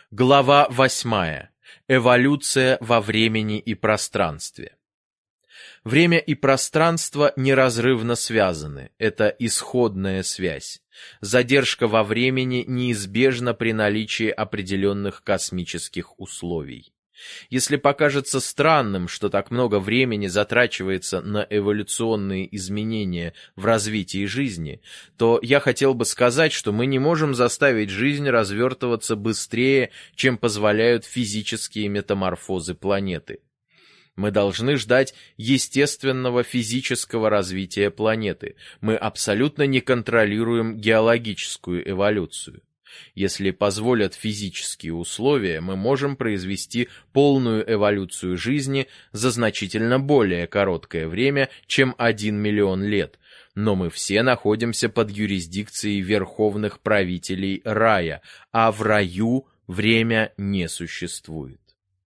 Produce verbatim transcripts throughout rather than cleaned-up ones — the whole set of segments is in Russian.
Глава восьмая. Эволюция во времени и пространстве. Время и пространство неразрывно связаны, это исходная связь. Задержка во времени неизбежна при наличии определенных космических условий. Если покажется странным, что так много времени затрачивается на эволюционные изменения в развитии жизни, то я хотел бы сказать, что мы не можем заставить жизнь развертываться быстрее, чем позволяют физические метаморфозы планеты. Мы должны ждать естественного физического развития планеты. Мы абсолютно не контролируем геологическую эволюцию. Если позволят физические условия, мы можем произвести полную эволюцию жизни за значительно более короткое время, чем один миллион лет, но мы все находимся под юрисдикцией верховных правителей рая, а в раю время не существует.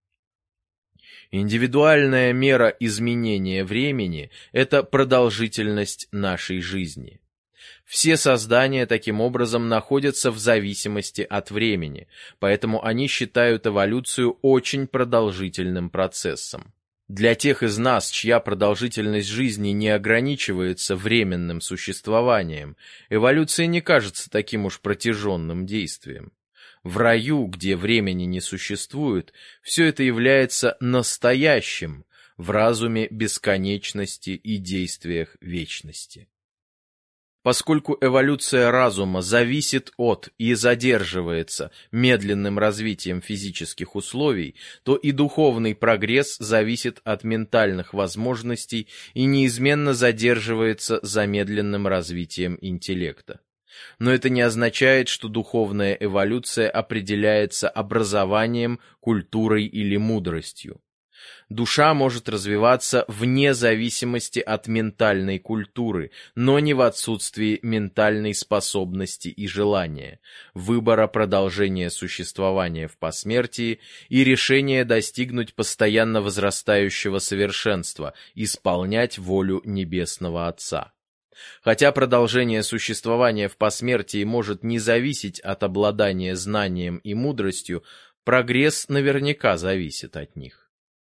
Индивидуальная мера изменения времени – это продолжительность нашей жизни. Все создания таким образом находятся в зависимости от времени, поэтому они считают эволюцию очень продолжительным процессом. Для тех из нас, чья продолжительность жизни не ограничивается временным существованием, эволюция не кажется таким уж протяженным действием. В раю, где времени не существует, все это является настоящим в разуме бесконечности и действиях вечности. Поскольку эволюция разума зависит от и задерживается медленным развитием физических условий, то и духовный прогресс зависит от ментальных возможностей и неизменно задерживается замедленным развитием интеллекта. Но это не означает, что духовная эволюция определяется образованием, культурой или мудростью. Душа может развиваться вне зависимости от ментальной культуры, но не в отсутствии ментальной способности и желания, выбора продолжения существования в посмертии и решения достигнуть постоянно возрастающего совершенства, исполнять волю Небесного Отца. Хотя продолжение существования в посмертии может не зависеть от обладания знанием и мудростью, прогресс наверняка зависит от них.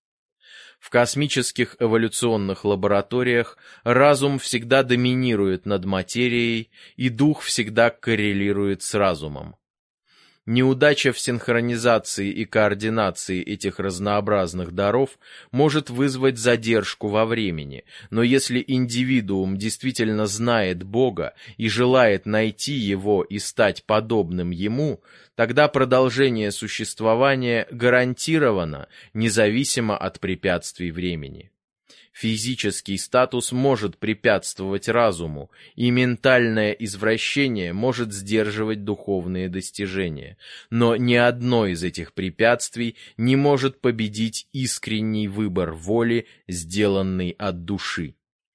В космических эволюционных лабораториях разум всегда доминирует над материей, и дух всегда коррелирует с разумом. Неудача в синхронизации и координации этих разнообразных даров может вызвать задержку во времени, но если индивидуум действительно знает Бога и желает найти Его и стать подобным Ему, тогда продолжение существования гарантировано, независимо от препятствий времени. Физический статус может препятствовать разуму, и ментальное извращение может сдерживать духовные достижения, но ни одно из этих препятствий не может победить искренний выбор воли, сделанный от души.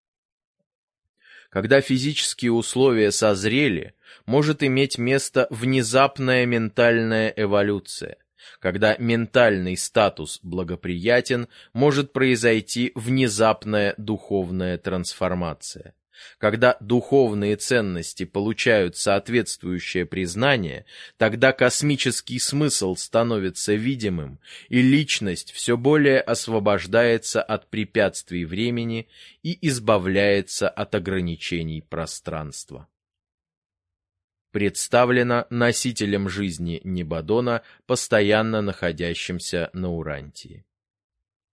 Когда физические условия созрели, может иметь место внезапная ментальная эволюция. Когда ментальный статус благоприятен, может произойти внезапная духовная трансформация. Когда духовные ценности получают соответствующее признание, тогда космический смысл становится видимым, и личность все более освобождается от препятствий времени и избавляется от ограничений пространства. Представлено носителем жизни Небадона, постоянно находящимся на Урантии.